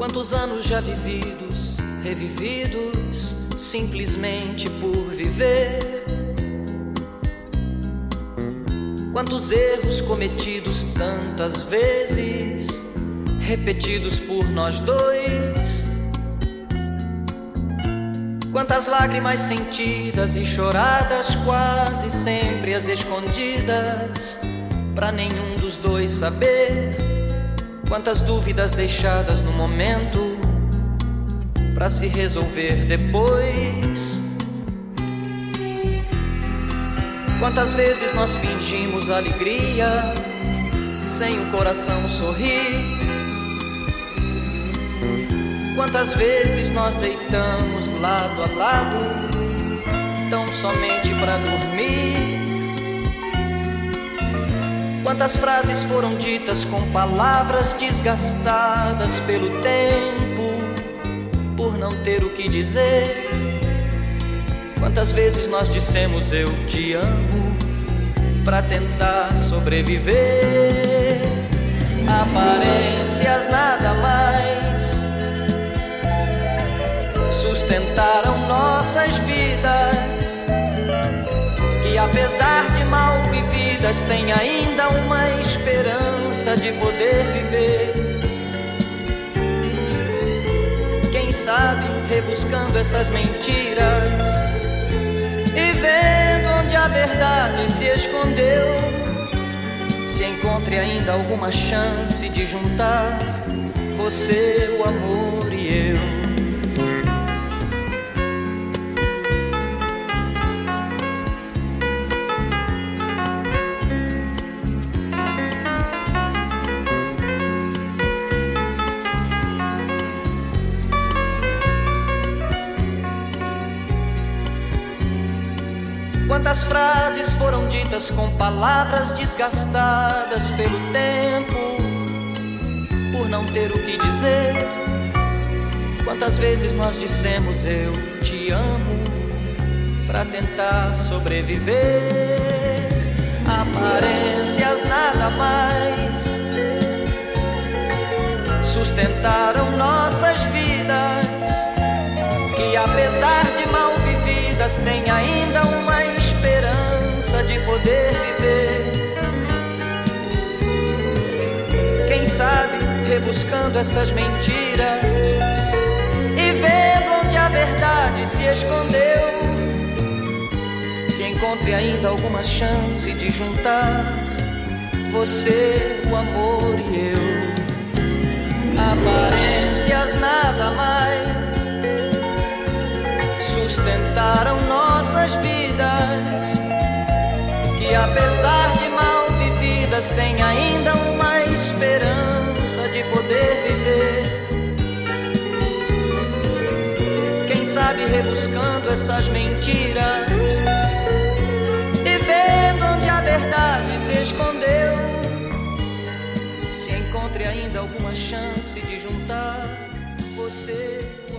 Quantos anos já vividos, revividos, simplesmente por viver. Quantos erros cometidos tantas vezes, repetidos por nós dois. Quantas lágrimas sentidas e choradas, quase sempre as escondidas, pra nenhum dos dois saber. Quantas dúvidas deixadas no momento, pra se resolver depois. Quantas vezes nós fingimos alegria, sem o coração sorrir. Quantas vezes nós deitamos lado a lado, tão somente pra dormir. Quantas frases foram ditas com palavras desgastadas pelo tempo, por não ter o que dizer. Quantas vezes nós dissemos eu te amo, pra tentar sobreviver. Aparências nada mais sustentaram nossas vidas, que apesar de mal vividas tem ainda uma esperança de poder viver. Quem sabe rebuscando essas mentiras e vendo onde a verdade se escondeu, se encontre ainda alguma chance de juntar você, o amor e eu. Quantas frases foram ditas com palavras desgastadas pelo tempo, por não ter o que dizer. Quantas vezes nós dissemos eu te amo, pra tentar sobreviver. Aparências nada mais sustentaram nossas vidas, que apesar de mal vividas tem ainda uma esperança de poder viver. Quem sabe rebuscando essas mentiras e vendo onde a verdade se escondeu, se encontre ainda alguma chance de juntar você, o amor e eu. Aparências nada mais sustentaram nossas vidas, que apesar de mal vividas tem ainda uma esperança de poder viver. Quem sabe rebuscando essas mentiras e vendo onde a verdade se escondeu, se encontre ainda alguma chance de juntar você